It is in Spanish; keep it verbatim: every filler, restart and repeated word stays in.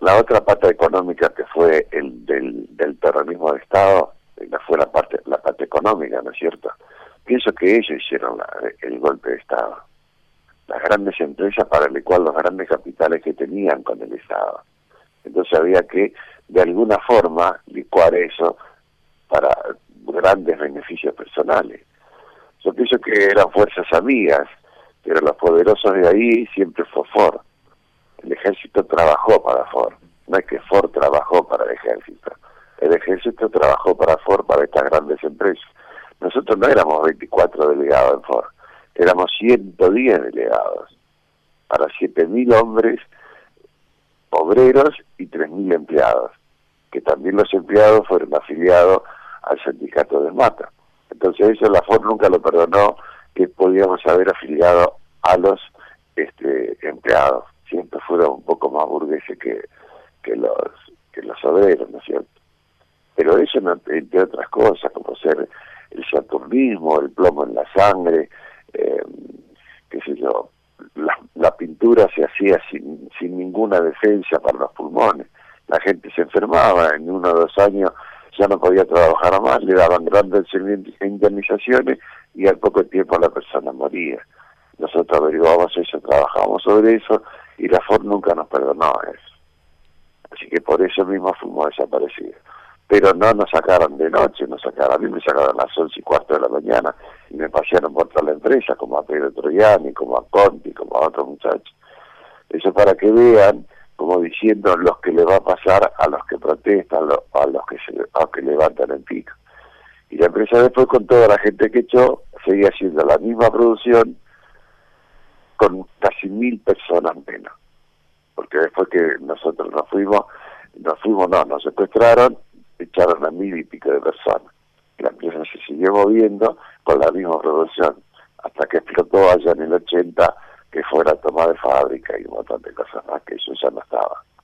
la otra pata económica que fue el del, del terrorismo de Estado, fue la parte, la parte económica, ¿no es cierto? Pienso que ellos hicieron la, el golpe de Estado. Las grandes empresas para el cual los grandes capitales que tenían con el Estado. Entonces había que, de alguna forma, licuar eso para grandes beneficios personales. Yo pienso que eran fuerzas amigas, pero los poderosos de ahí siempre fue Ford. El ejército trabajó para Ford, no es que Ford trabajó para el ejército. El ejército trabajó para Ford, para estas grandes empresas. Nosotros no éramos veinticuatro delegados en Ford, éramos ciento diez delegados, para siete mil hombres, obreros y tres mil empleados, que también los empleados fueron afiliados al sindicato de Mata. Entonces eso la Ford nunca lo perdonó, que podíamos haber afiliado a los este, empleados. Siempre fueron un poco más burgueses que, que los que los obreros, ¿no es cierto? Pero eso, no, entre otras cosas, como ser el saturnismo, el plomo en la sangre, eh, qué sé yo, la, la pintura se hacía sin, sin ninguna defensa para los pulmones. La gente se enfermaba, en uno o dos años ya no podía trabajar más, le daban grandes indemnizaciones y al poco tiempo la persona moría. Nosotros averiguamos eso, trabajamos sobre eso y la Ford nunca nos perdonó eso. Así que por eso mismo fuimos desaparecidos. Pero no nos sacaron de noche, nos sacaron, a mí me sacaron a las once y cuarto de la mañana y me pasearon por toda la empresa, como a Pedro Troiani, como a Conti, como a otros muchachos. Eso para que vean, como diciendo lo que le va a pasar a los que protestan, a los que se a los que levantan el pico. Y la empresa después, con toda la gente que echó, seguía haciendo la misma producción con casi mil personas menos. Porque después que nosotros nos fuimos, nos fuimos, no, nos secuestraron, echaron a mil y pico de personas. La empresa se siguió moviendo con la misma producción, hasta que explotó allá en el ochenta, que fue la toma de fábrica y un montón de cosas más, que eso ya no estaba.